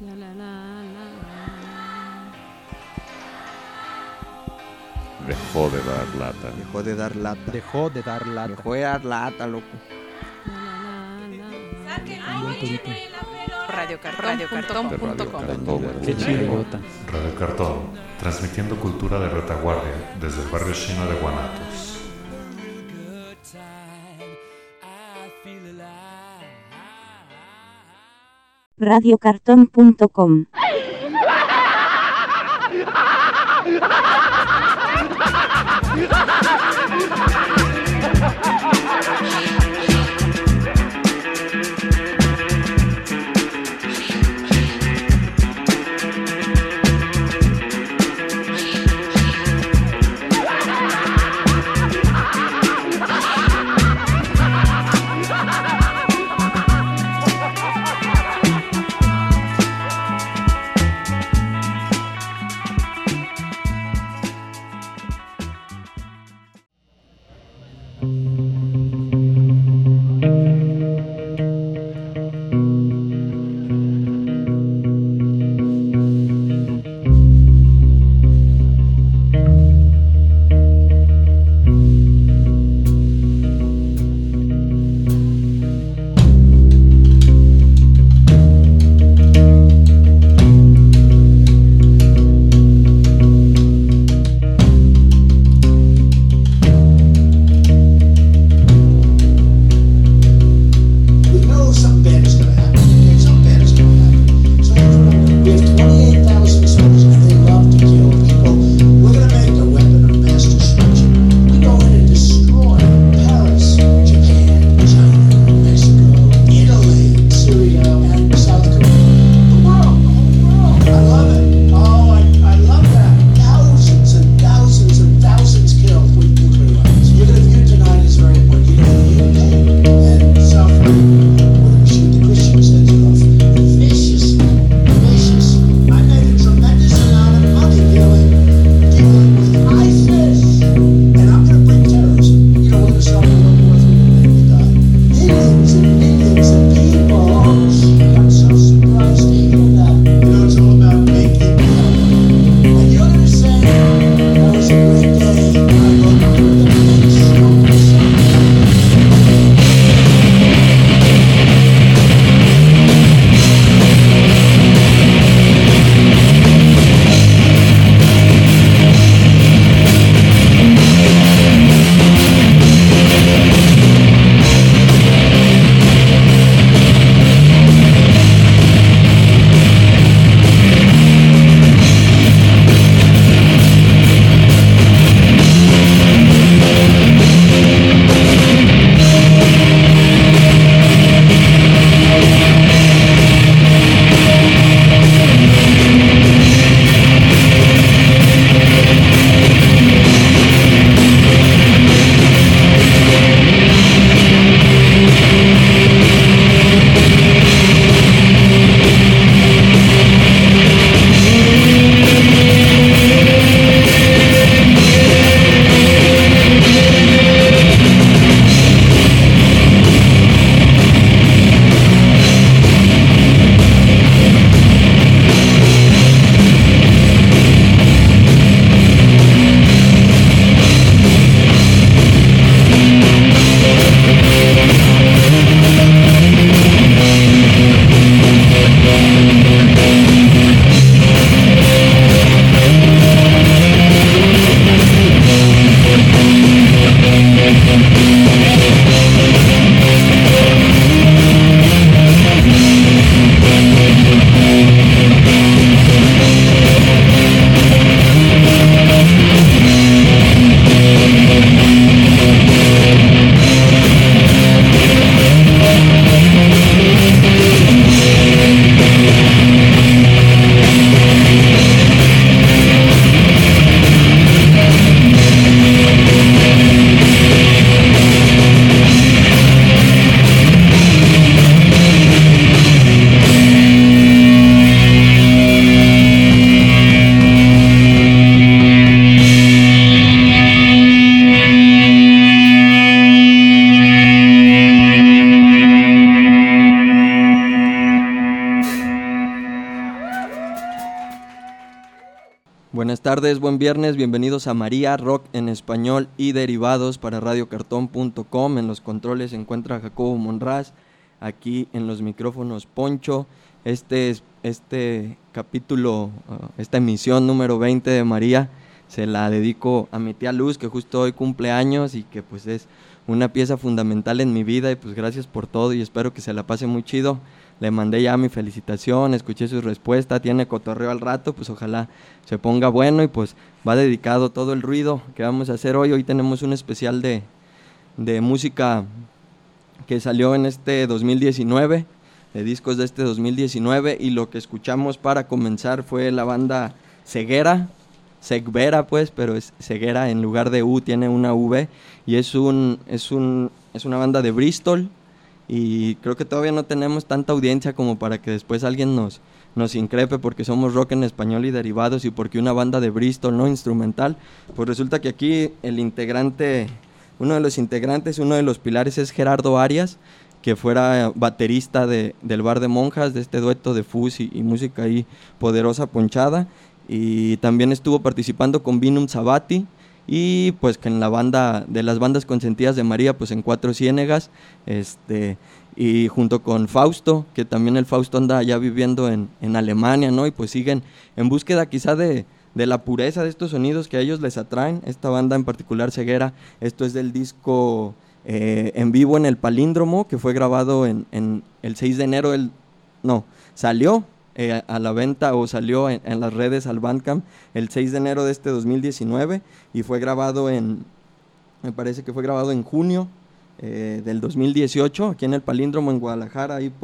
Dejó de dar lata. Dejó de dar lata. Dejó de dar lata. Dejó de dar lata, loco. Radiocartón.com. Qué chirigota. Radio Cartón, transmitiendo cultura de retaguardia desde el barrio chino de Guanatos. Radiocartón.com. Buenas tardes, buen viernes, bienvenidos a María, rock en español y derivados para radiocartón.com. En los controles se encuentra Jacobo Monraz, aquí en los micrófonos Poncho. Este capítulo, esta emisión número 20 de María, se la dedico a mi tía Luz, que justo hoy cumple años y que pues es una pieza fundamental en mi vida, y pues gracias por todo y espero que se la pase muy chido. Le mandé ya mi felicitación, escuché su respuesta, tiene cotorreo al rato, pues ojalá se ponga bueno, y pues va dedicado todo el ruido que vamos a hacer hoy. Hoy tenemos un especial de música que salió en este 2019, de discos de este 2019, y lo que escuchamos para comenzar fue la banda Ceguera, Segvera pues, pero es Ceguera, en lugar de U tiene una V, y es una banda de Bristol. Y creo que todavía no tenemos tanta audiencia como para que después alguien nos increpe porque somos rock en español y derivados, y porque una banda de Bristol, no instrumental. Pues resulta que aquí uno de los pilares es Gerardo Arias, que fuera baterista del Bar de Monjas, de este dueto de fuzz y música ahí poderosa ponchada, y también estuvo participando con Vinum Sabati, y pues que en la banda de las bandas consentidas de María, pues en Cuatro Ciénegas, y junto con Fausto, que también el Fausto anda ya viviendo en Alemania, ¿no? Y pues siguen en búsqueda quizá de la pureza de estos sonidos que a ellos les atraen. Esta banda en particular, Ceguera, esto es del disco en vivo en el Palíndromo, que fue grabado en el 6 de enero, salió a la venta, o salió en las redes al Bandcamp el 6 de enero de este 2019, y fue grabado me parece que fue grabado en junio del 2018, aquí en el Palíndromo en Guadalajara, ahí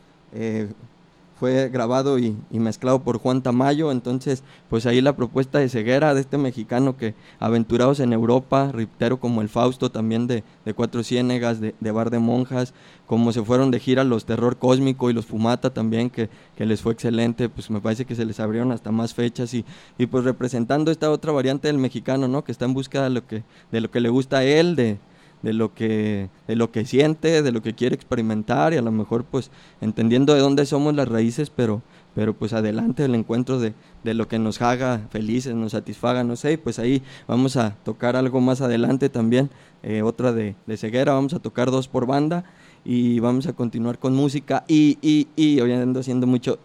fue grabado y mezclado por Juan Tamayo. Entonces pues ahí la propuesta de Ceguera, de este mexicano que aventurados en Europa, riptero como el Fausto, también de Cuatro Ciénegas, de Bar de Monjas, como se fueron de gira los Terror Cósmico y los Fumata también, que les fue excelente, pues me parece que se les abrieron hasta más fechas, y pues representando esta otra variante del mexicano, ¿no? Que está en búsqueda de lo que le gusta a él, de lo que siente, de lo que quiere experimentar, y a lo mejor pues entendiendo de dónde somos las raíces, pero pues adelante el encuentro de lo que nos haga felices, nos satisfaga, no sé. Y pues ahí vamos a tocar algo más adelante también, otra de Ceguera, vamos a tocar 2 por banda, y vamos a continuar con música hoy ando haciendo mucho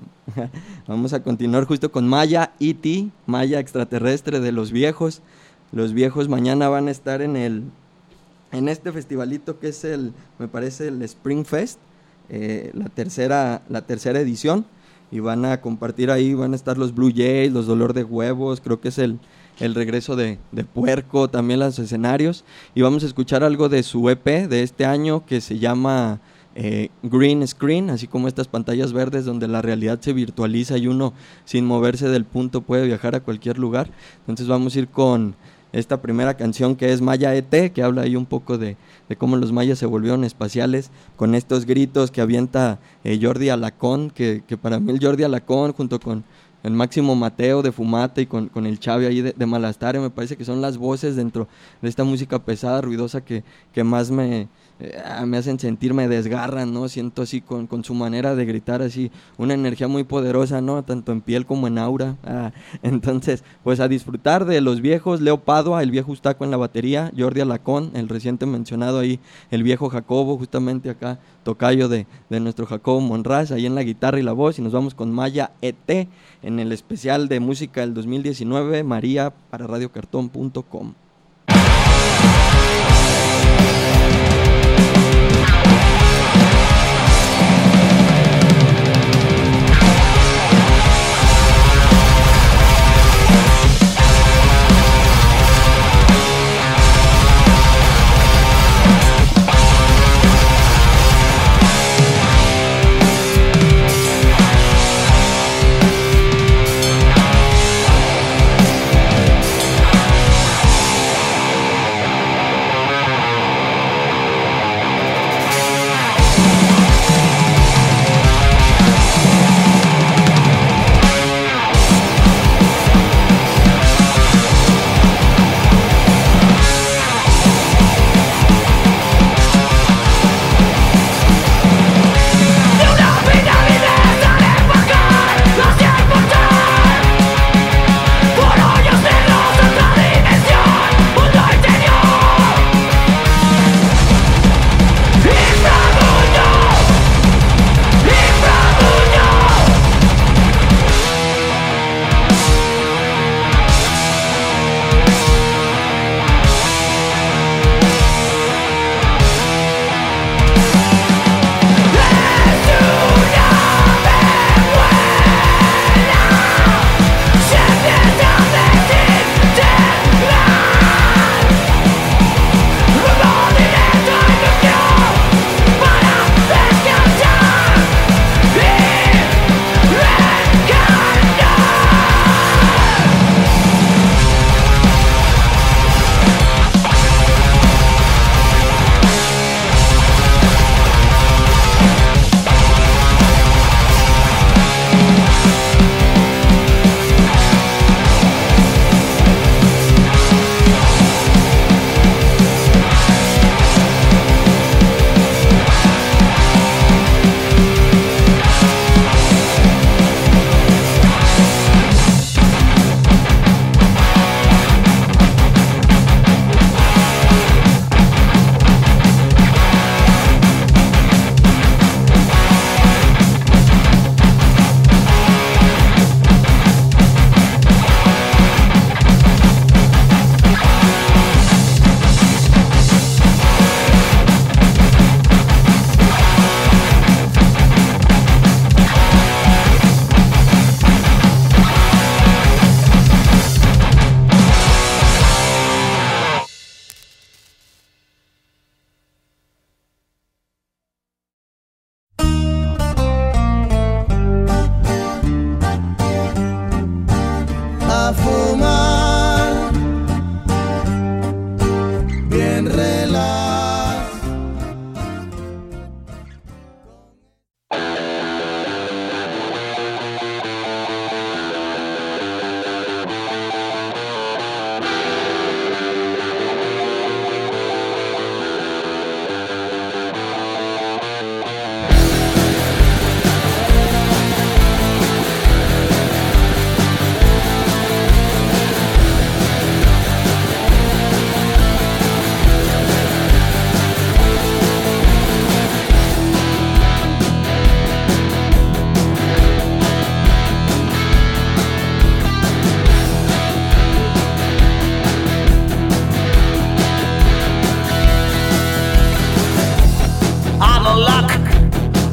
vamos a continuar justo con Maya E.T., Maya Extraterrestre de Los Viejos. Los Viejos mañana van a estar en este festivalito que es me parece el Spring Fest, la tercera edición, y van a compartir ahí, van a estar los Blue Jays, los Dolor de Huevos, creo que es el regreso de Puerco, también los escenarios, y vamos a escuchar algo de su EP de este año que se llama Green Screen, así como estas pantallas verdes donde la realidad se virtualiza y uno sin moverse del punto puede viajar a cualquier lugar. Entonces vamos a ir con esta primera canción, que es Maya E.T., que habla ahí un poco de cómo los mayas se volvieron espaciales, con estos gritos que avienta Jordi Alacón, que para mí el Jordi Alacón junto con el Máximo Mateo de Fumata y con el Chavi ahí de Malastare, me parece que son las voces dentro de esta música pesada, ruidosa, que más me hacen sentir, me desgarran, ¿no? Siento así con su manera de gritar, así una energía muy poderosa, ¿no? Tanto en piel como en aura. Entonces pues a disfrutar de Los Viejos, Leo Padua, el viejo Ustaco en la batería, Jordi Alacón, el reciente mencionado ahí, el viejo Jacobo, justamente acá tocayo de nuestro Jacobo Monraz, ahí en la guitarra y la voz, y nos vamos con Maya E.T. en el especial de música del 2019, María, para radiocartón.com.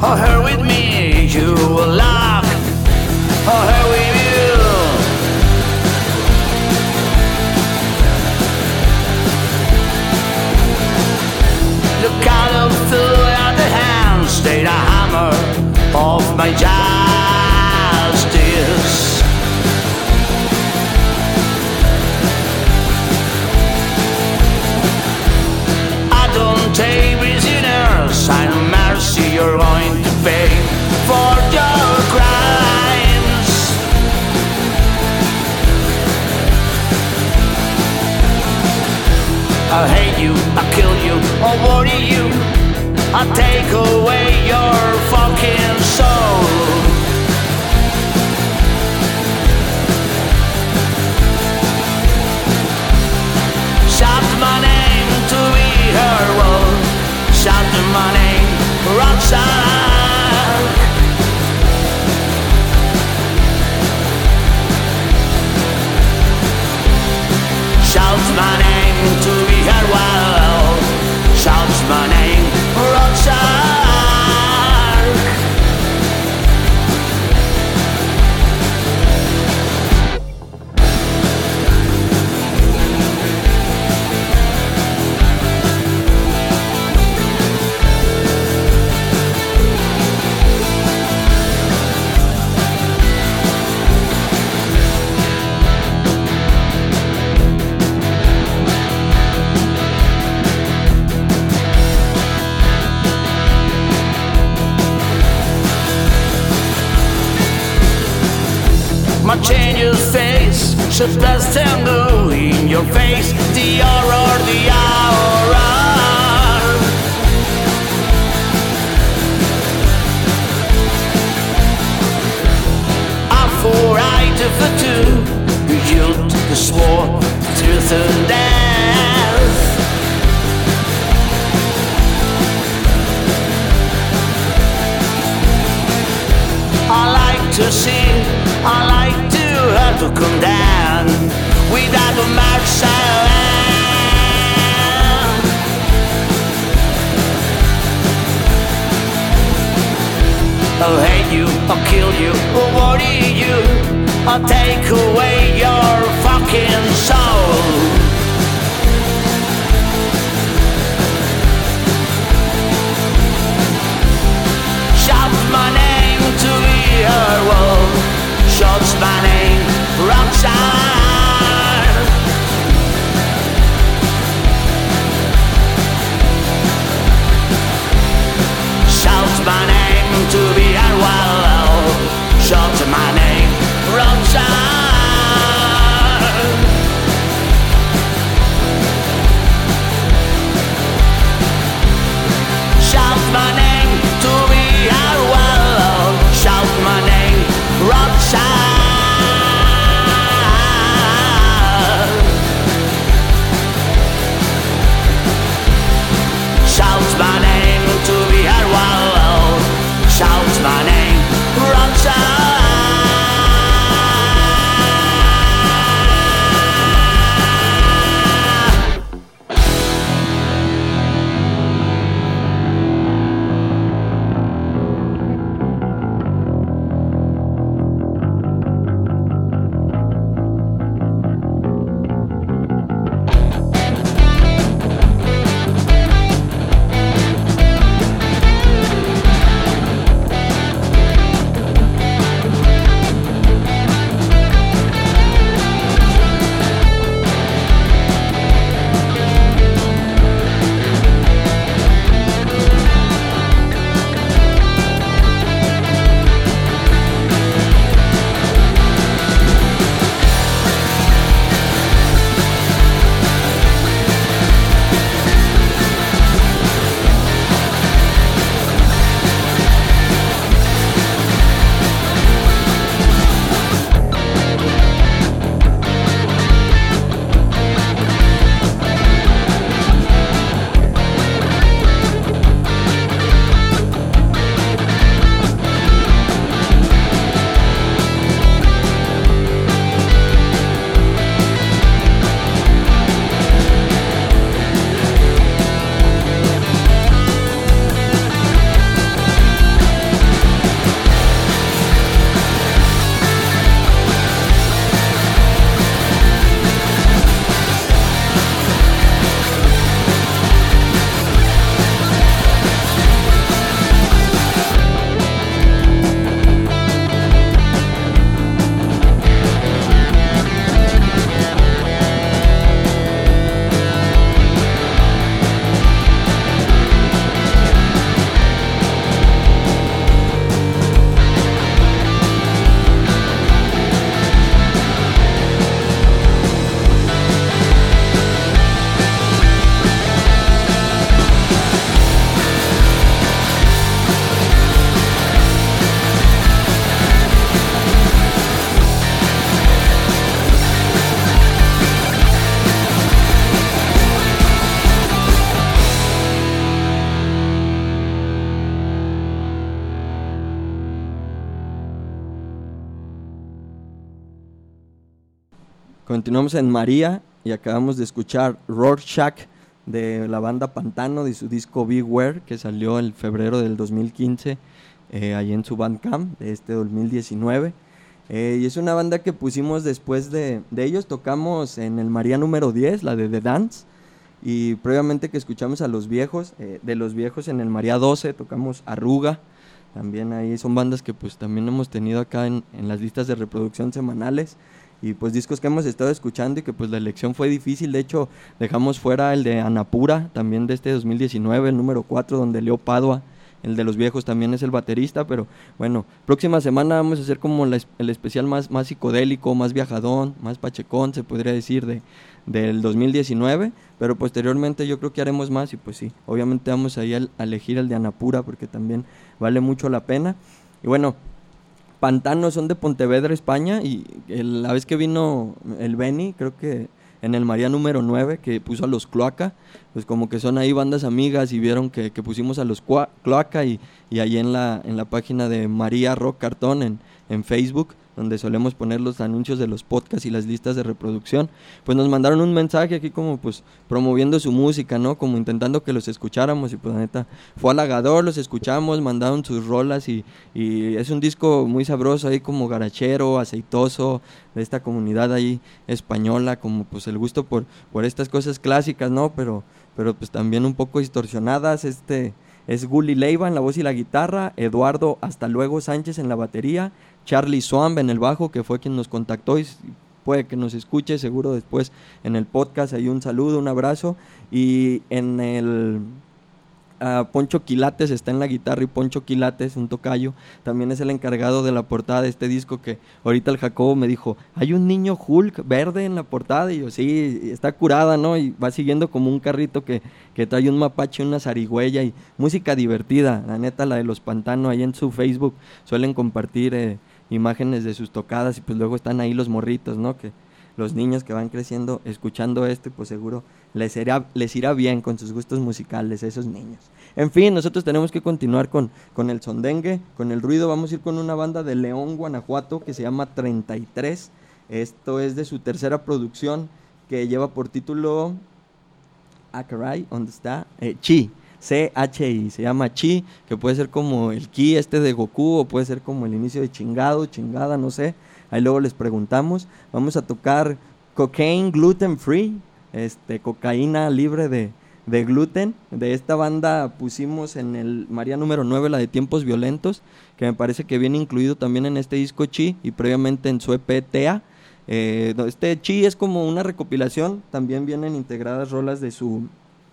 Oh, here with me, you will laugh. Oh, here with you. Look out of the other hand, stay the hammer of my justice. I don't take prisoners, I know mercy, you're going to pay for your crimes. I'll hate you, I'll kill you, I'll worry you, I'll take away your fucking soul. Shout my name to be heard, well, shout my name, Roxanne. Shout my name to be heard, well, shout my name, Roxanne. My change your face, should best tango in your face, the horror, the horror. I for I to for two, you took the sword, truth and death. I like to see, I like to have to come down without a mercy. I'll hate you, I'll kill you, I'll worry you, I'll take away your fucking soul. Shout my name to be heard, well, shout my name, Roxanne. Shout my name to be heard, well, shout my name, Roxanne. Shout my name to be heard, well, shout my name, Roxanne. Shout my name to be heard, well, shout my name, Roxanne. continuamos en María y acabamos de escuchar Rorschach de la banda Pantano, de su disco Beware, que salió en febrero del 2015, ahí en su Bandcamp de este 2019. Y es una banda que pusimos después de ellos. Tocamos en el María número 10, la de The Dance, y previamente que escuchamos a Los Viejos, de Los Viejos en el María 12 tocamos Arruga. También ahí son bandas que pues también hemos tenido acá en las listas de reproducción semanales, y pues discos que hemos estado escuchando y que pues la elección fue difícil. De hecho dejamos fuera el de Anapura, también de este 2019, el número 4, donde Leo Padua, el de Los Viejos, también es el baterista. Pero bueno, próxima semana vamos a hacer como el especial más psicodélico, más viajadón, más pachecón, se podría decir, del 2019, pero posteriormente yo creo que haremos más. Y pues sí, obviamente vamos a ir a elegir el de Anapura porque también vale mucho la pena. Y bueno, Pantano son de Pontevedra, España, y la vez que vino el Benny, creo que en el María número 9, que puso a los Cloaca, pues como que son ahí bandas amigas y vieron que pusimos a los Cloaca, y ahí en la página de María Rock Cartón en Facebook, donde solemos poner los anuncios de los podcasts y las listas de reproducción, pues nos mandaron un mensaje aquí como pues promoviendo su música, ¿no? Como intentando que los escucháramos, y pues la neta fue halagador, los escuchamos, mandaron sus rolas, y es un disco muy sabroso ahí, como garachero, aceitoso, de esta comunidad ahí española, como pues el gusto por estas cosas clásicas, ¿no? Pero pues también un poco distorsionadas. Es Gully Leiva en la voz y la guitarra, Eduardo Hasta Luego Sánchez en la batería, Charlie Swamp en el bajo, que fue quien nos contactó y puede que nos escuche seguro después en el podcast. Ahí un saludo, un abrazo. Y en el Poncho Quilates está en la guitarra, y Poncho Quilates, un tocayo, también es el encargado de la portada de este disco, que ahorita el Jacobo me dijo, hay un niño Hulk verde en la portada, y yo, sí, está curada, ¿no? Y va siguiendo como un carrito que trae un mapache, una zarigüeya, y música divertida, la neta, la de los Pantano. Ahí en su Facebook suelen compartir imágenes de sus tocadas, y pues luego están ahí los morritos, ¿no? Que los niños que van creciendo escuchando esto, y pues seguro les irá bien con sus gustos musicales a esos niños. En fin, nosotros tenemos que continuar con el sondengue, con el ruido. Vamos a ir con una banda de León, Guanajuato, que se llama 33. Esto es de su tercera producción, que lleva por título Akarai, ¿dónde está? Chi, C-H-I, se llama Chi, que puede ser como el ki de Goku, o puede ser como el inicio de chingada, no sé. Ahí luego les preguntamos. Vamos a tocar Cocaine Gluten Free, cocaína libre de gluten. De esta banda pusimos en el María número 9 la de Tiempos Violentos, que me parece que viene incluido también en este disco Chi, y previamente en su EP Tea. Este Chi es como una recopilación, también vienen integradas rolas de su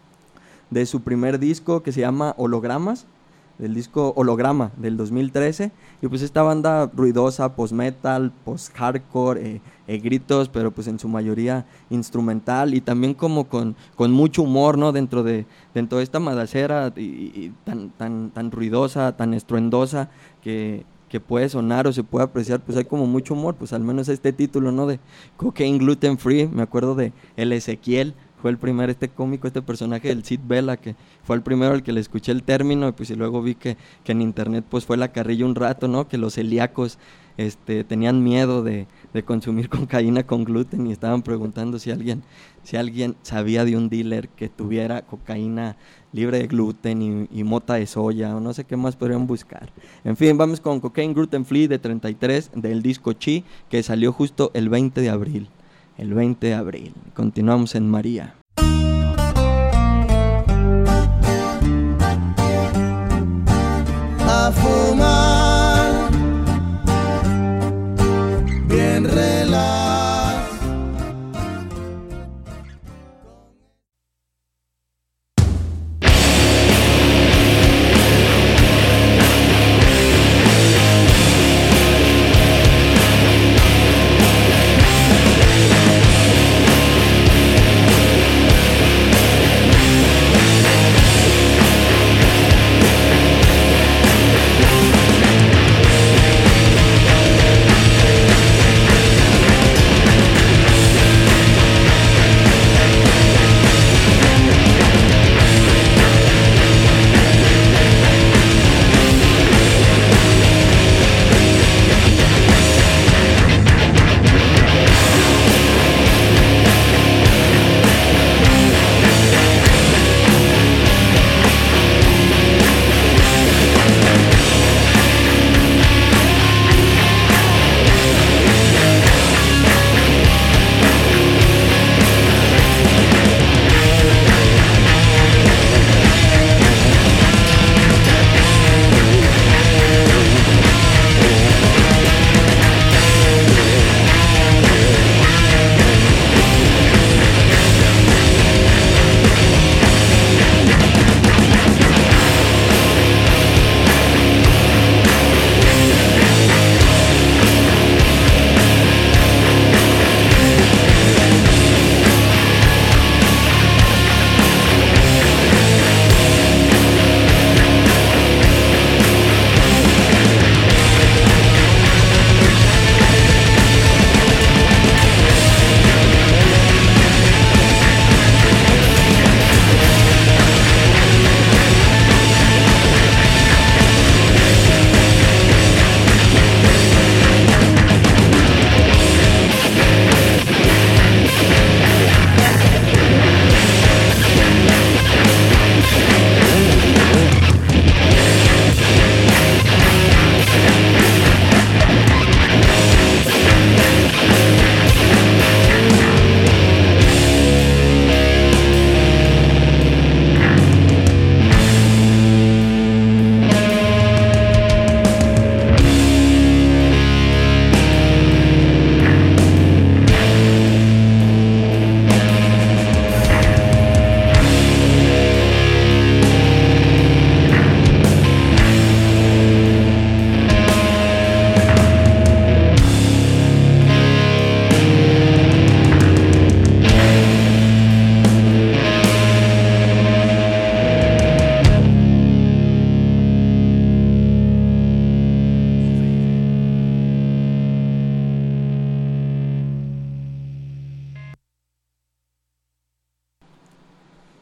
primer disco, que se llama Hologramas, del disco Holograma del 2013. Y pues esta banda ruidosa, post-metal, post-hardcore, gritos, pero pues en su mayoría instrumental, y también como con mucho humor, ¿no? Dentro de esta madacera y tan ruidosa, tan estruendosa, que puede sonar o se puede apreciar, pues hay como mucho humor. Pues al menos este título, ¿no? De Cocaine Gluten Free, me acuerdo de el Ezequiel, fue el primer cómico, este personaje del Cid Vela, que fue el primero al que le escuché el término, y pues y luego vi que en internet pues fue la carrilla un rato, ¿no? Que los celíacos tenían miedo de consumir cocaína con gluten, y estaban preguntando si alguien sabía de un dealer que tuviera cocaína libre de gluten y mota de soya, o no sé qué más podrían buscar. En fin, vamos con Cocaine Gluten Free de 33, del disco Chi, que salió justo el 20 de abril. El 20 de abril. Continuamos en María. A fumar, bien relajado.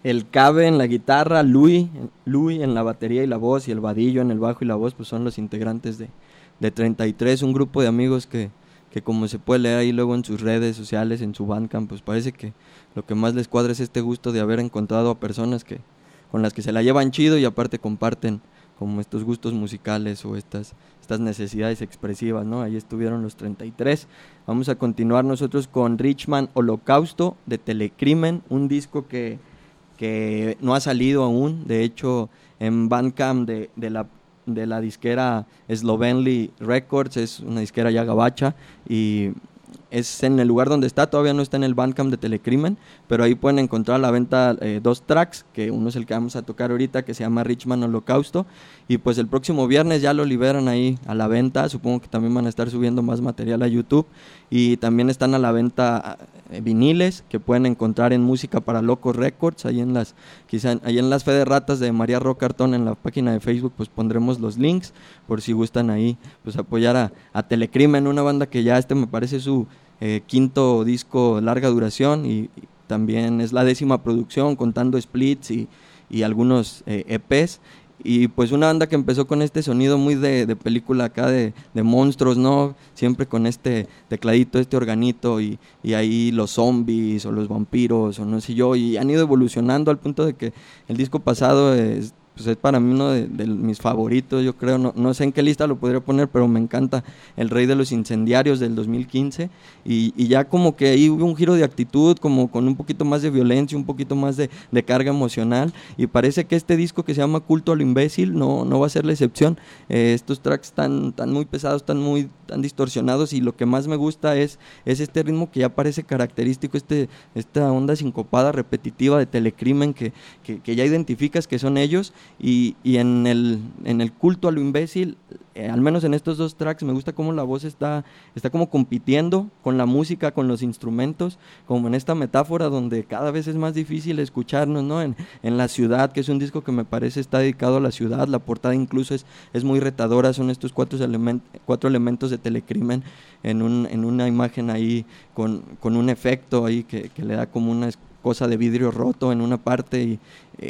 el Cabe en la guitarra, Louis en la batería y la voz, y el Vadillo en el bajo y la voz, pues son los integrantes de 33, un grupo de amigos que como se puede leer ahí luego en sus redes sociales, en su Bandcamp, pues parece que lo que más les cuadra es este gusto de haber encontrado a personas con las que se la llevan chido y aparte comparten como estos gustos musicales o estas necesidades expresivas, ¿no? Ahí estuvieron los 33. Vamos a continuar nosotros con Richman Holocausto de Telecrimen, un disco que no ha salido aún, de hecho en Bandcamp de la disquera Slovenly Records, es una disquera ya gabacha y es en el lugar donde está, todavía no está en el Bandcamp de Telecrimen, pero ahí pueden encontrar a la venta 2 tracks, que uno es el que vamos a tocar ahorita, que se llama Richman Holocausto, y pues el próximo viernes ya lo liberan ahí a la venta, supongo que también van a estar subiendo más material a YouTube, y también están a la venta viniles, que pueden encontrar en Música para Locos Records, ahí en las Fe de Ratas de María Rocartón, en la página de Facebook, pues pondremos los links, por si gustan ahí, pues apoyar a Telecrimen, una banda que ya me parece su quinto disco larga duración y también es la 10ª producción contando splits y algunos EPs, y pues una banda que empezó con este sonido muy de película acá de monstruos, ¿no? Siempre con este tecladito, este organito y ahí los zombies o los vampiros o no sé yo, y han ido evolucionando al punto de que el disco pasado es para mí uno de mis favoritos, yo creo, no sé en qué lista lo podría poner, pero me encanta El Rey de los Incendiarios del 2015, y ya como que ahí hubo un giro de actitud, como con un poquito más de violencia, un poquito más de carga emocional, y parece que este disco que se llama Culto a lo Imbécil no va a ser la excepción. Estos tracks están muy pesados, tan distorsionados, y lo que más me gusta es este ritmo que ya parece característico, esta onda sincopada, repetitiva de Telecrimen, que ya identificas que son ellos. Y en el Culto a lo Imbécil, al menos en estos 2 tracks, me gusta cómo la voz está como compitiendo con la música, con los instrumentos, como en esta metáfora donde cada vez es más difícil escucharnos, ¿no? En La Ciudad, que es un disco que me parece está dedicado a la ciudad, la portada incluso es muy retadora, son estos 4 elementos de Telecrimen en una imagen ahí con un efecto ahí que le da como una cosa de vidrio roto en una parte y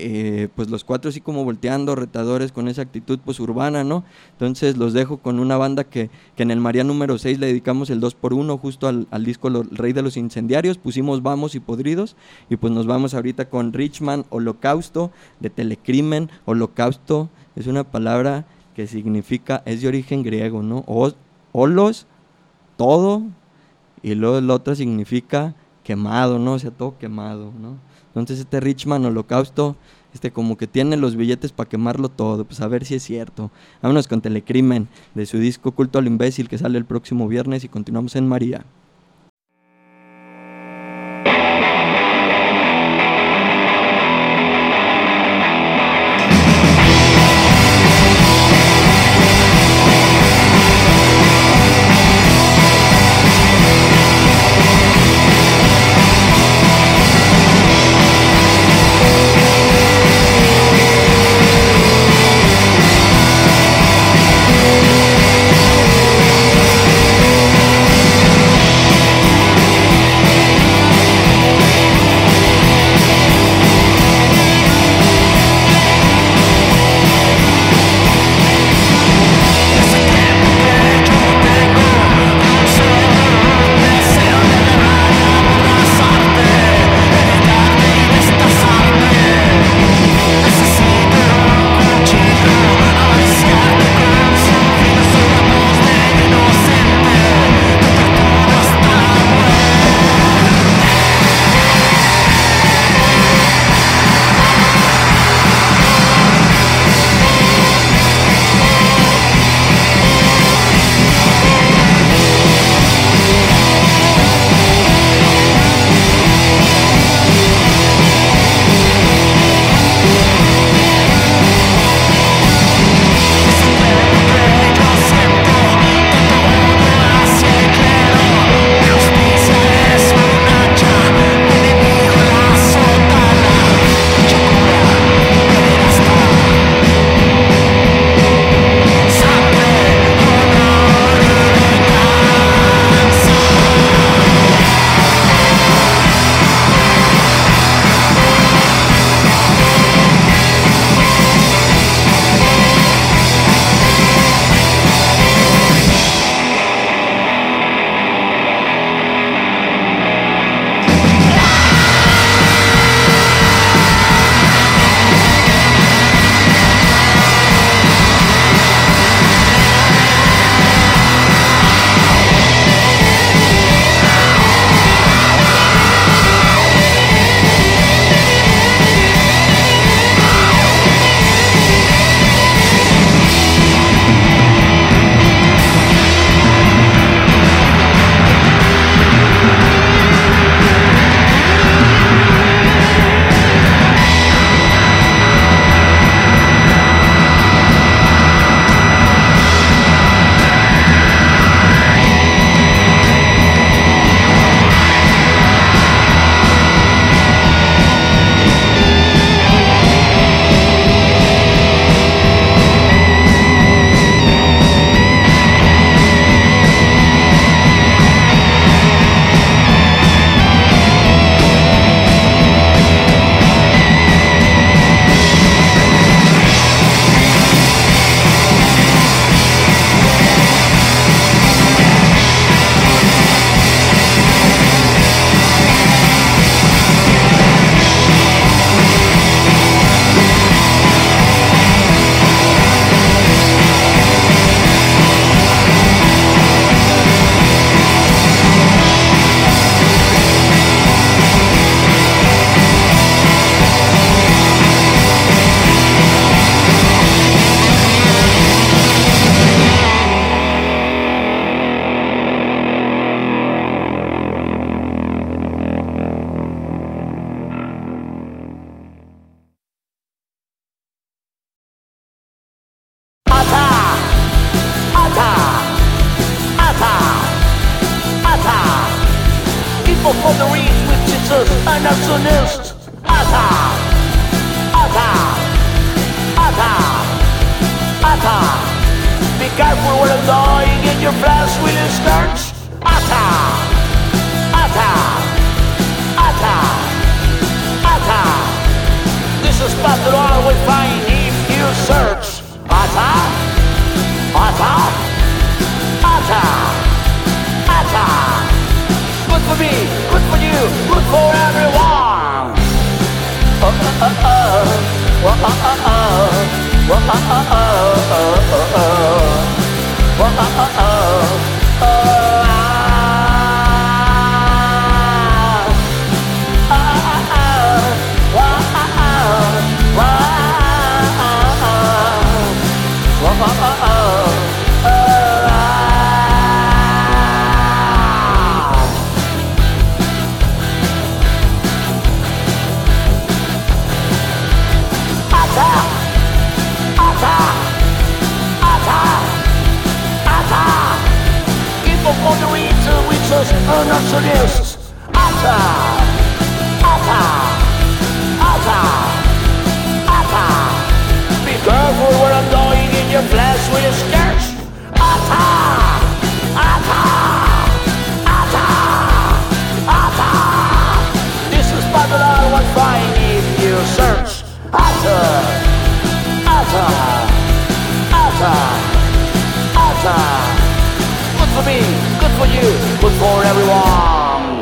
pues los 4 así como volteando, retadores, con esa actitud pues urbana, ¿no? Entonces los dejo con una banda que en el María número 6 le dedicamos el 2x1 justo al disco El Rey de los Incendiarios, pusimos Vamos y Podridos, y pues nos vamos ahorita con Richman Holocausto de Telecrimen. Holocausto es una palabra que significa, es de origen griego, ¿no? Holos, todo, y luego la otra significa quemado, ¿no? O sea, todo quemado, ¿no? Entonces este Richman Holocausto, como que tiene los billetes para quemarlo todo, pues a ver si es cierto. Vámonos con Telecrimen, de su disco Culto al Imbécil, que sale el próximo viernes, y continuamos en María. an arsonist. Atta, atta, atta, atta. Be careful when I'm dying in your flesh will you scourge. Atta, atta, atta, atta. This is path that all will find if you search. Atta, atta, atta, atta. Good for me, good for you, good for everyone. An arsonist. Atta, atta, atta, atta. Be careful where I'm going in your flesh with a scourge. Atta, atta, atta, atta. This is part that I will find if you search. Atta, atta, atta, atta. Good for me, good for you, good for everyone.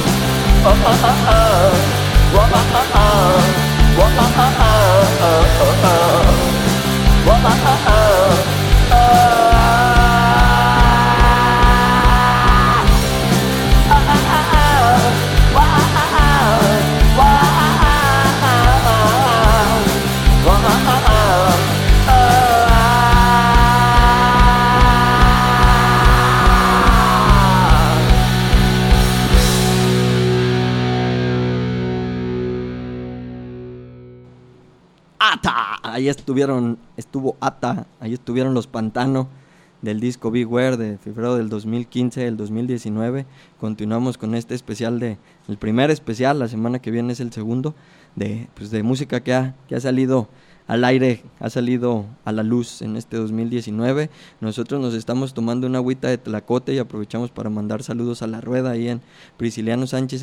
Ahí estuvo Ata, ahí estuvieron Los Pantano del disco Beware de febrero del 2015, el 2019. Continuamos con este especial el primer especial, la semana que viene es el segundo, de música que ha salido al aire, ha salido a la luz en este 2019. Nosotros nos estamos tomando una agüita de tlacote y aprovechamos para mandar saludos a La Rueda ahí en Prisciliano Sánchez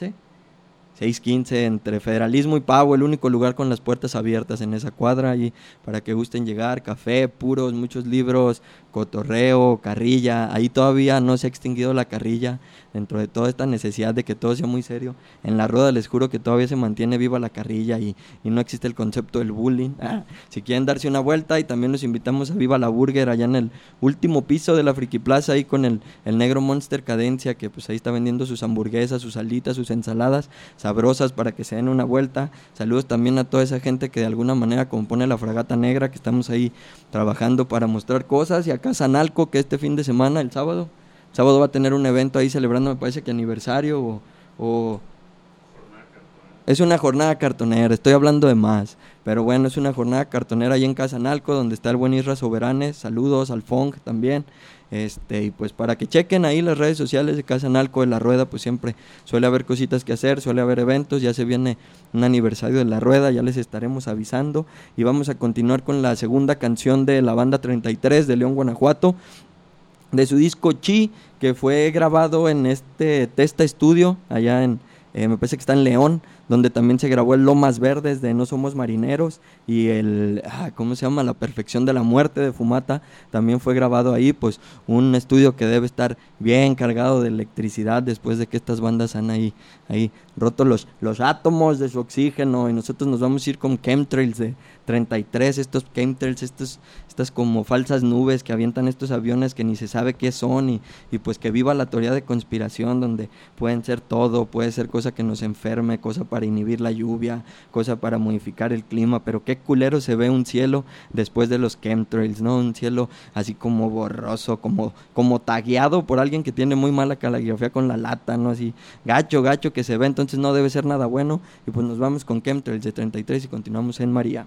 615 entre Federalismo y Pavo, el único lugar con las puertas abiertas en esa cuadra, y para que gusten llegar, café, puros, muchos libros, cotorreo, carrilla. Ahí todavía no se ha extinguido la carrilla, dentro de toda esta necesidad de que todo sea muy serio. En La Rueda les juro que todavía se mantiene viva la carrilla y no existe el concepto del bullying. Si quieren darse una vuelta, y también los invitamos a Viva la Burger, allá en el último piso de la Friki Plaza, ahí con el negro Monster Cadencia, que pues ahí está vendiendo sus hamburguesas, sus alitas, sus ensaladas sabrosas para que se den una vuelta. Saludos también a toda esa gente que de alguna manera compone la Fragata Negra, que estamos ahí trabajando para mostrar cosas. Y acá Sanalco, que este fin de semana, el sábado va a tener un evento ahí celebrando, me parece que aniversario o es una jornada cartonera, estoy hablando de más, pero bueno, es una jornada cartonera ahí en Casa Nalco, donde está el buen Isra Soberanes. Saludos al Fong también. Y pues para que chequen ahí las redes sociales de Casa Nalco de La Rueda, pues siempre suele haber cositas que hacer, suele haber eventos. Ya se viene un aniversario de La Rueda, ya les estaremos avisando. Y vamos a continuar con la segunda canción de la banda 33 de León, Guanajuato, de su disco Chi, que fue grabado en este Testa Estudio allá en me parece que está en León, donde también se grabó el Lomas Verdes de No Somos Marineros, y el, ¿cómo se llama? La Perfección de la Muerte de Fumata, también fue grabado ahí. Pues un estudio que debe estar bien cargado de electricidad después de que estas bandas han ahí roto los átomos de su oxígeno, y nosotros nos vamos a ir con chemtrails de 33, estos chemtrails, estas como falsas nubes que avientan estos aviones que ni se sabe qué son, y pues que viva la teoría de conspiración, donde pueden ser todo, puede ser cosa que nos enferme, cosa para inhibir la lluvia, cosa para modificar el clima. Pero qué culero se ve un cielo después de los chemtrails, ¿no? Un cielo así como borroso, como tagueado por alguien que tiene muy mala caligrafía con la lata, ¿no? Así gacho que se ve, entonces no debe ser nada bueno. Y pues nos vamos con chemtrails de 33 y continuamos en María.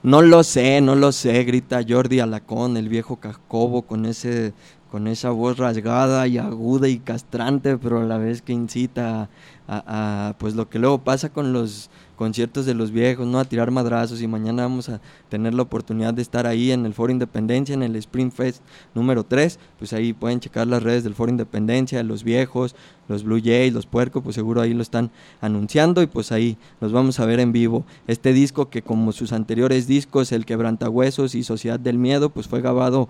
No lo sé, grita Jordi Alacón, el viejo Cascobo, con esa voz rasgada y aguda y castrante, pero a la vez que incita a pues lo que luego pasa con los conciertos de los viejos, ¿no? A tirar madrazos. Y mañana vamos a tener la oportunidad de estar ahí en el Foro Independencia, en el Spring Fest número 3, pues ahí pueden checar las redes del Foro Independencia, los viejos, los Blue Jays, los Puercos, pues seguro ahí lo están anunciando y pues ahí los vamos a ver en vivo. Este disco, que como sus anteriores discos, El Quebrantahuesos y Sociedad del Miedo, pues fue grabado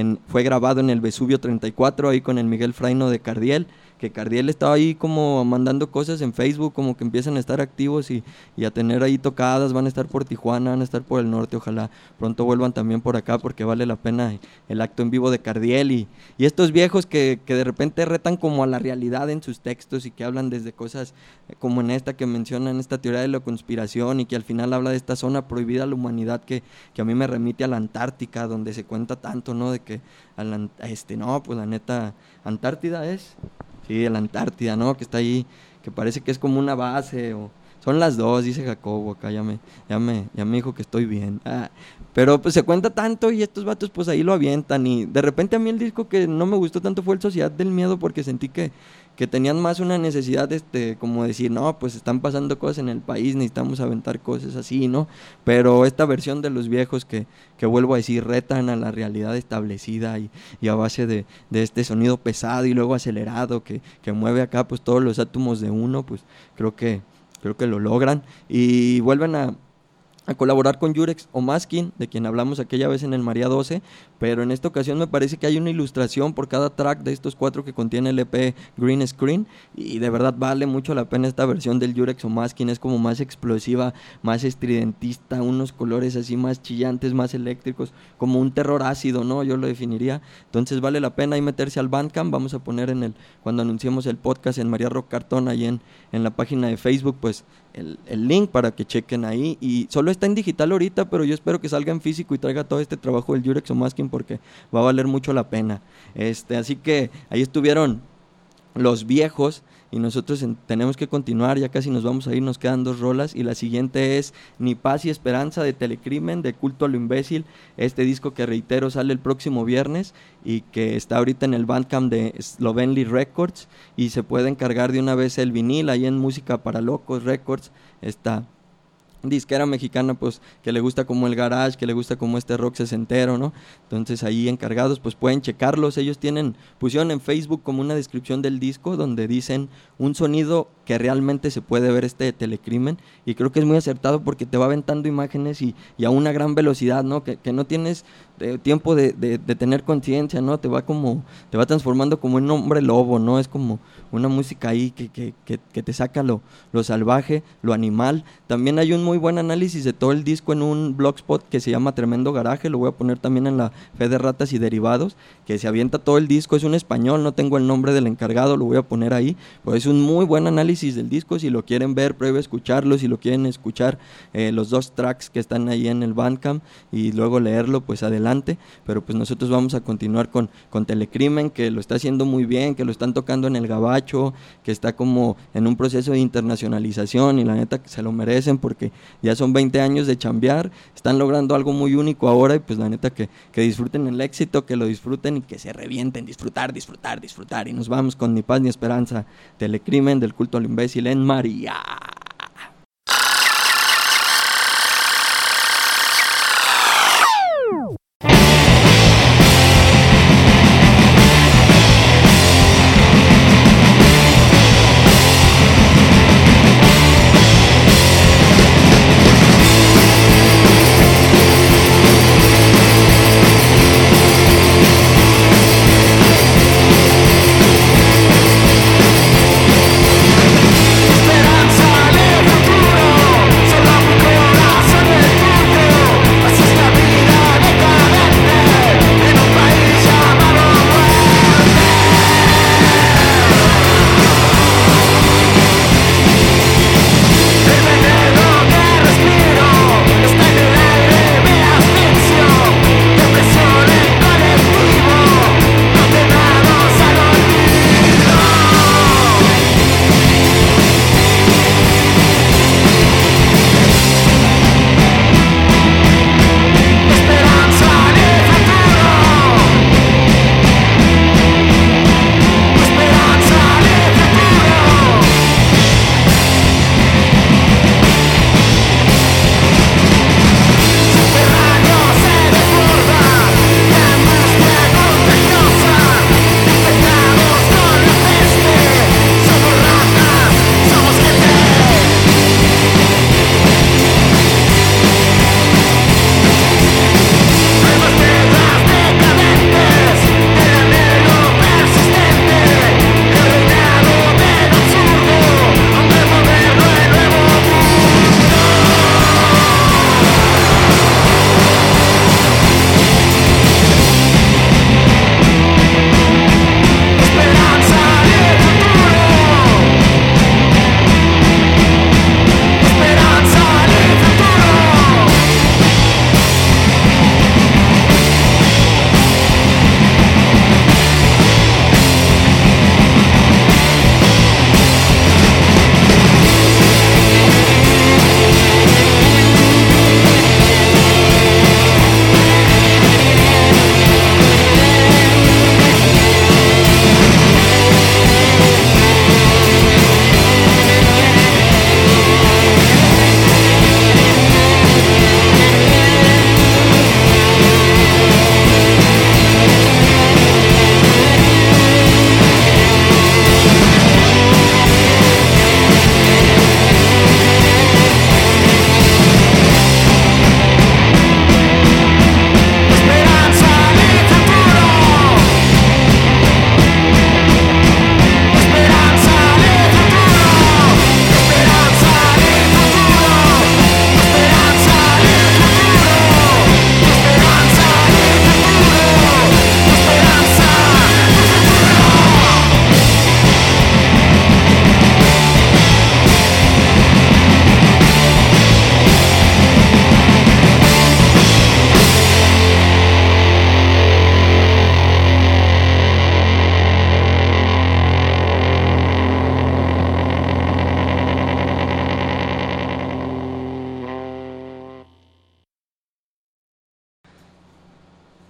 en el Vesubio 34, ahí con el Miguel Fraino de Cardiel, que Cardiel estaba ahí como mandando cosas en Facebook, como que empiezan a estar activos y a tener ahí tocadas. Van a estar por Tijuana, van a estar por el norte, ojalá pronto vuelvan también por acá, porque vale la pena el acto en vivo de Cardiel y estos viejos que de repente retan como a la realidad en sus textos y que hablan desde cosas como en esta que mencionan, esta teoría de la conspiración, y que al final habla de esta zona prohibida a la humanidad que a mí me remite a la Antártica, donde se cuenta tanto, ¿no? De que no, pues la neta, Antártida es... Sí, la Antártida, ¿no? Que está ahí, que parece que es como una base, o son las dos, dice Jacobo, acá ya me dijo que estoy bien. Pero pues se cuenta tanto y estos vatos pues ahí lo avientan, y de repente a mí el disco que no me gustó tanto fue el Sociedad del Miedo, porque sentí que tenían más una necesidad como decir, no, pues están pasando cosas en el país, necesitamos aventar cosas así, ¿no? Pero esta versión de los viejos que vuelvo a decir, retan a la realidad establecida y a base de este sonido pesado y luego acelerado que mueve acá pues todos los átomos de uno, pues creo que lo logran y vuelven a colaborar con Jurex Omaskin, de quien hablamos aquella vez en el María 12, pero en esta ocasión me parece que hay una ilustración por cada track de estos 4 que contiene el EP Green Screen, y de verdad vale mucho la pena esta versión del Jurex Omaskin. Es como más explosiva, más estridentista, unos colores así más chillantes, más eléctricos, como un terror ácido, ¿no? Yo lo definiría. Entonces vale la pena ahí meterse al Bandcamp. Vamos a poner cuando anunciemos el podcast en María Rock Cartón, ahí en la página de Facebook, pues el link para que chequen ahí, y solo está en digital ahorita, pero yo espero que salga en físico y traiga todo este trabajo del Jurex Omaskin, porque va a valer mucho la pena. Así que ahí estuvieron los viejos, y nosotros tenemos que continuar, ya casi nos vamos a ir, nos quedan 2 rolas, y la siguiente es Ni Paz y Esperanza de Telecrimen, de Culto a lo Imbécil, este disco que reitero sale el próximo viernes y que está ahorita en el Bandcamp de Slovenly Records, y se puede encargar de una vez el vinil ahí en Música para Locos Records, esta disquera mexicana pues que le gusta como el garage, que le gusta como este rock sesentero, ¿no? Entonces ahí encargados pues pueden checarlos. Ellos pusieron en Facebook como una descripción del disco donde dicen un sonido que realmente se puede ver de Telecrimen, y creo que es muy acertado porque te va aventando imágenes y a una gran velocidad, ¿no? Que no tienes tiempo de tener conciencia, ¿no? Te va transformando como en un hombre lobo, ¿no? Es como una música ahí que te saca lo salvaje, lo animal. También hay un muy buen análisis de todo el disco en un blogspot que se llama Tremendo Garaje, lo voy a poner también en la Fe de Ratas y Derivados, que se avienta todo el disco. Es un español, no tengo el nombre del encargado, lo voy a poner ahí, pues es un muy buen análisis del disco. Si lo quieren ver, pruebe a escucharlo. Si lo quieren escuchar, los 2 tracks que están ahí en el Bandcamp y luego leerlo, pues adelante. Pero pues nosotros vamos a continuar con Telecrimen, que lo está haciendo muy bien, que lo están tocando en el Gabacho, que está como en un proceso de internacionalización, y la neta que se lo merecen, porque ya son 20 años de chambear, están logrando algo muy único ahora, y pues la neta que disfruten el éxito, que lo disfruten y que se revienten, disfrutar, y nos vamos con Ni Paz ni Esperanza, Telecrimen, del Culto al Imbécil en María. Esperanza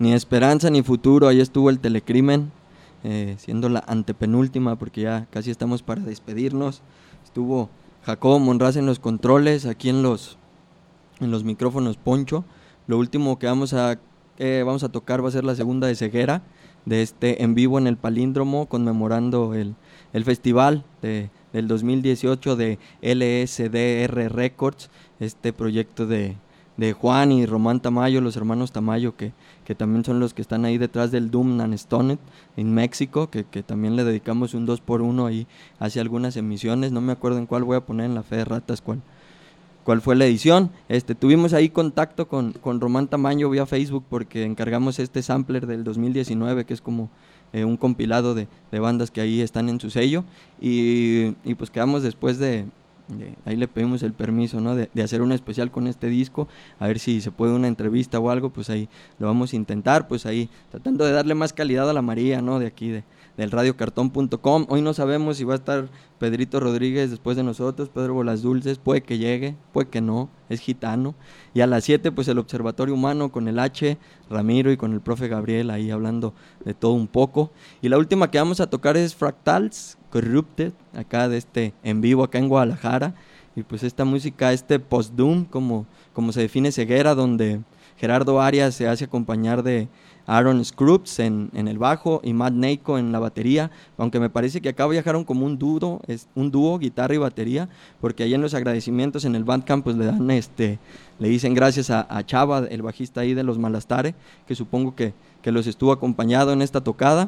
Ni esperanza ni futuro, ahí estuvo el Telecrimen, siendo la antepenúltima porque ya casi estamos para despedirnos. Estuvo Jacobo Monraz en los controles, aquí en los micrófonos Poncho. Lo último que vamos a tocar va a ser la segunda de Ceguera, de en vivo en el Palíndromo, conmemorando el festival del 2018 de LSDR Records, este proyecto de Juan y Román Tamayo, los hermanos Tamayo, que también son los que están ahí detrás del Doom and Stoned en México, que también le dedicamos un 2x1 ahí hace algunas emisiones. No me acuerdo en cuál, voy a poner en la fe de ratas cuál fue la edición. Tuvimos ahí contacto con Román Tamayo vía Facebook porque encargamos este sampler del 2019, que es como un compilado de bandas que ahí están en su sello, y pues quedamos después ahí le pedimos el permiso, ¿no? de hacer un especial con este disco, a ver si se puede una entrevista o algo, pues ahí lo vamos a intentar, pues ahí tratando de darle más calidad a la María, ¿no? De aquí del radiocartón.com. Hoy no sabemos si va a estar Pedrito Rodríguez después de nosotros, Pedro Bolas Dulces, puede que llegue, puede que no, es gitano. Y a las 7 pues el Observatorio Humano con el H, Ramiro, y con el profe Gabriel ahí hablando de todo un poco. Y la última que vamos a tocar es Fractals Corrupted, acá en vivo acá en Guadalajara. Y pues esta música, post-doom, como se define Ceguera, donde Gerardo Arias se hace acompañar de Aaron Scruggs en el bajo y Matt Neiko en la batería, aunque me parece que acá viajaron como un dúo, guitarra y batería, porque ahí en los agradecimientos en el Bandcamp pues le dan le dicen gracias a Chava, el bajista ahí de los Malastare, que supongo que los estuvo acompañado en esta tocada.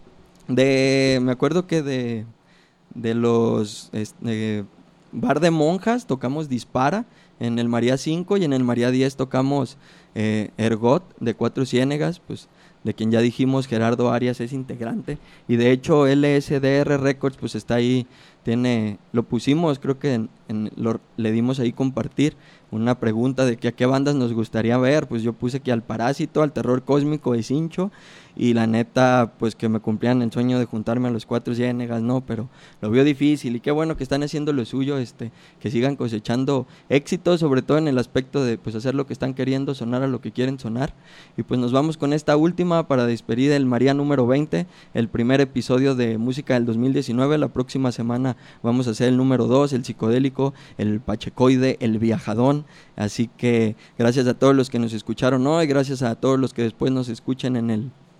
Me acuerdo que de los Bar de Monjas tocamos Dispara en el María 5, y en el María 10 tocamos Ergot de Cuatro Ciénegas, pues de quien ya dijimos Gerardo Arias es integrante, y de hecho LSDR Records pues está ahí, lo pusimos, creo que le dimos ahí compartir una pregunta de que a qué bandas nos gustaría ver. Pues yo puse que al Parásito, al Terror Cósmico de Cincho, y la neta pues que me cumplían el sueño de juntarme a los Cuatro Ciénegas, no, pero lo veo difícil, y qué bueno que están haciendo lo suyo, que sigan cosechando éxitos, sobre todo en el aspecto de pues hacer lo que están queriendo, sonar a lo que quieren sonar. Y pues nos vamos con esta última para despedir el María número 20, el primer episodio de música del 2019. La próxima semana vamos a hacer el número 2, el psicodélico, el pachecoide, el viajadón. Así que gracias a todos los que nos escucharon hoy, gracias a todos los que después nos escuchen en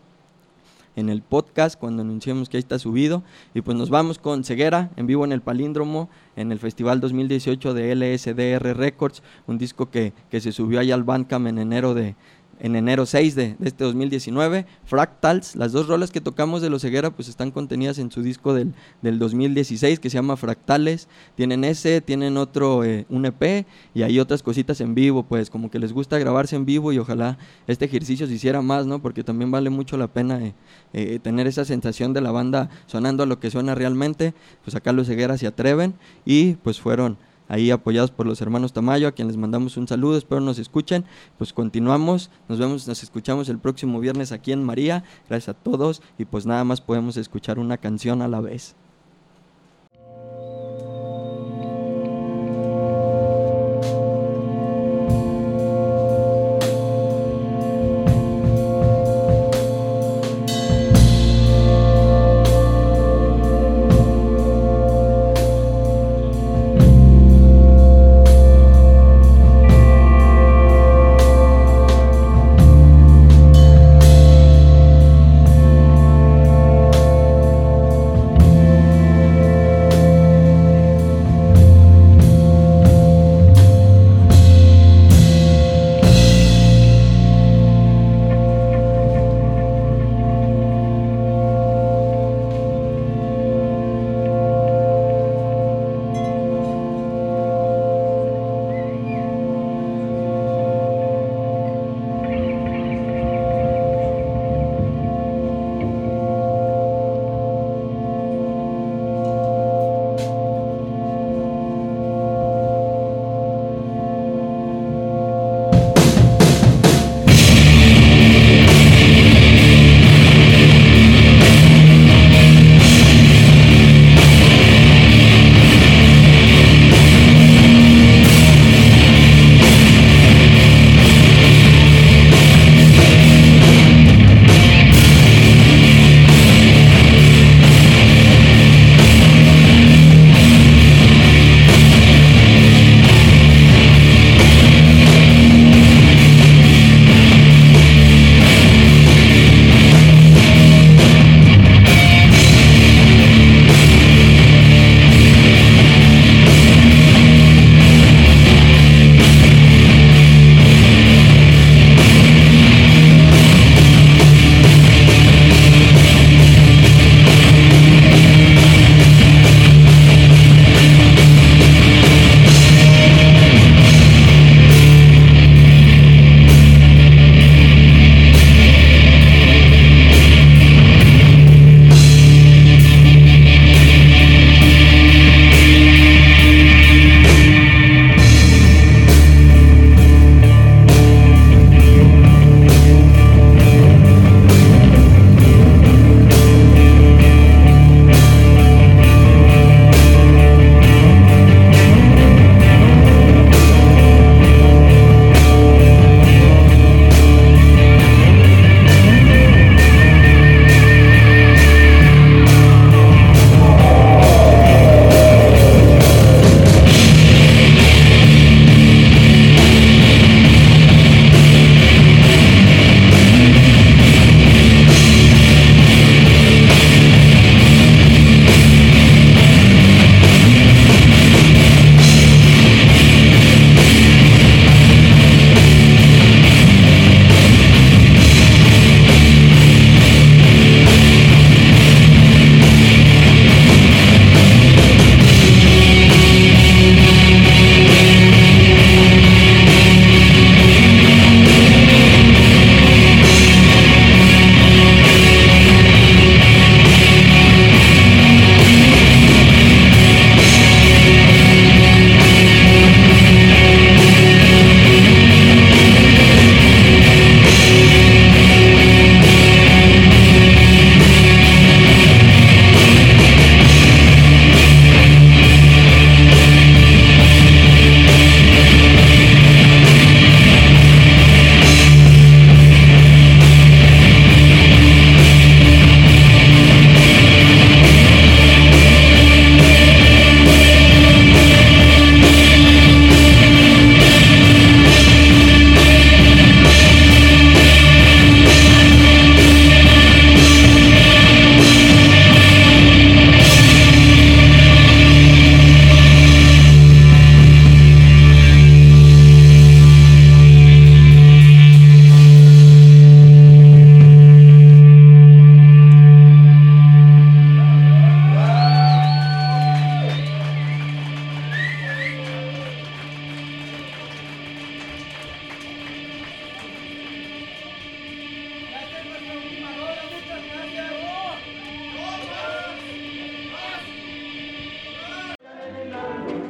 el podcast cuando anunciemos que ahí está subido. Y pues nos vamos con Ceguera en vivo en el Palíndromo en el Festival 2018 de LSDR Records, un disco que se subió ahí al Bandcamp en enero 6 de este 2019. Fractals, las dos rolas que tocamos de los Ceguera pues están contenidas en su disco del 2016 que se llama Fractales. Tienen otro, un EP, y hay otras cositas en vivo, pues como que les gusta grabarse en vivo, y ojalá este ejercicio se hiciera más, ¿no? Porque también vale mucho la pena tener esa sensación de la banda sonando a lo que suena realmente. Pues acá los Ceguera se atreven, y pues fueron ahí apoyados por los hermanos Tamayo, a quien les mandamos un saludo, espero nos escuchen. Pues continuamos, nos escuchamos el próximo viernes aquí en María. Gracias a todos, y pues nada más podemos escuchar una canción a la vez.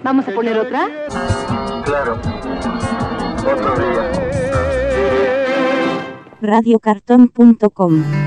¿Vamos a poner otra? Claro. Otro día. radiocartón.com